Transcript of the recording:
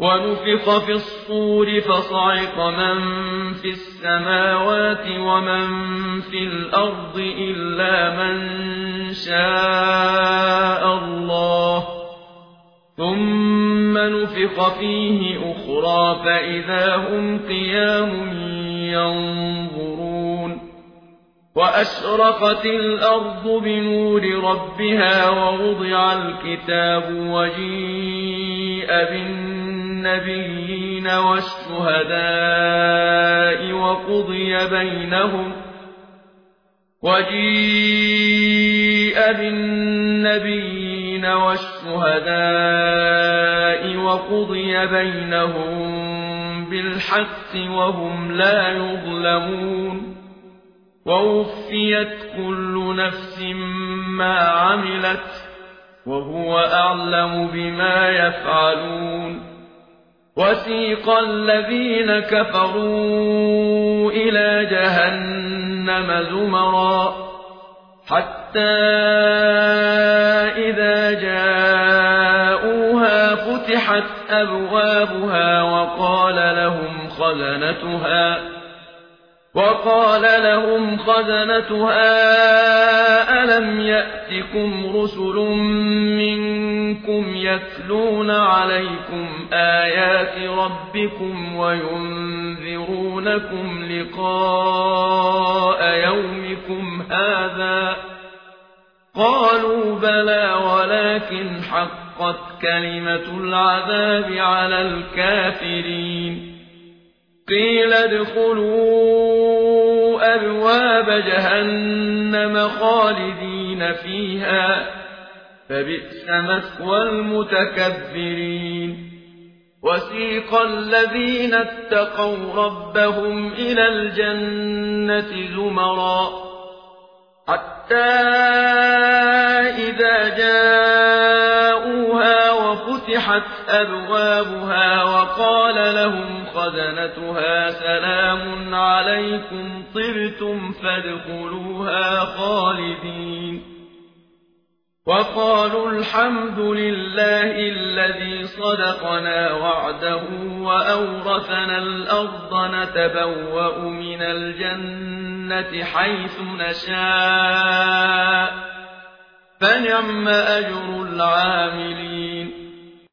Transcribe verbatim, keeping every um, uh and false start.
ونفخ في الصور فصعق من في السماوات ومن في الأرض إلا من شاء الله ثم نفخ فيه أخرى فإذا هم قيام ينظرون وأشرقت الأرض بنور ربها ووضع الكتاب وجيء بالنبيين والشهداء وقضي بينهم وجيء بالنبيين والشهداء وقضي بينهم بالحق وهم لا يظلمون ووفيت كل نفس ما عملت وهو أعلم بما يفعلون وسيق الذين كفروا إلى جهنم زمرا حتى إذا جاءوها فتحت أبوابها وقال لهم خزنتها وقال لهم خزنتها ألم يأتكم رسل منكم يتلون عليكم آيات ربكم وينذرونكم لقاء يومكم هذا قالوا بلى ولكن حقت كلمة العذاب على الكافرين قيل ادخلوا أبواب جهنم خالدين فيها فبئس مثوى المتكبرين وسيق الذين اتقوا ربهم إلى الجنة زمرا حتى إذا جاءوها وفتحت أبوابها وقال لهم خزنتها سلام عليكم طبتم فادخلوها خالدين وقالوا الحمد لله الذي صدقنا وعده وأورثنا الأرض نتبوأ من الجنة حيث نشاء فنعم أجر العاملين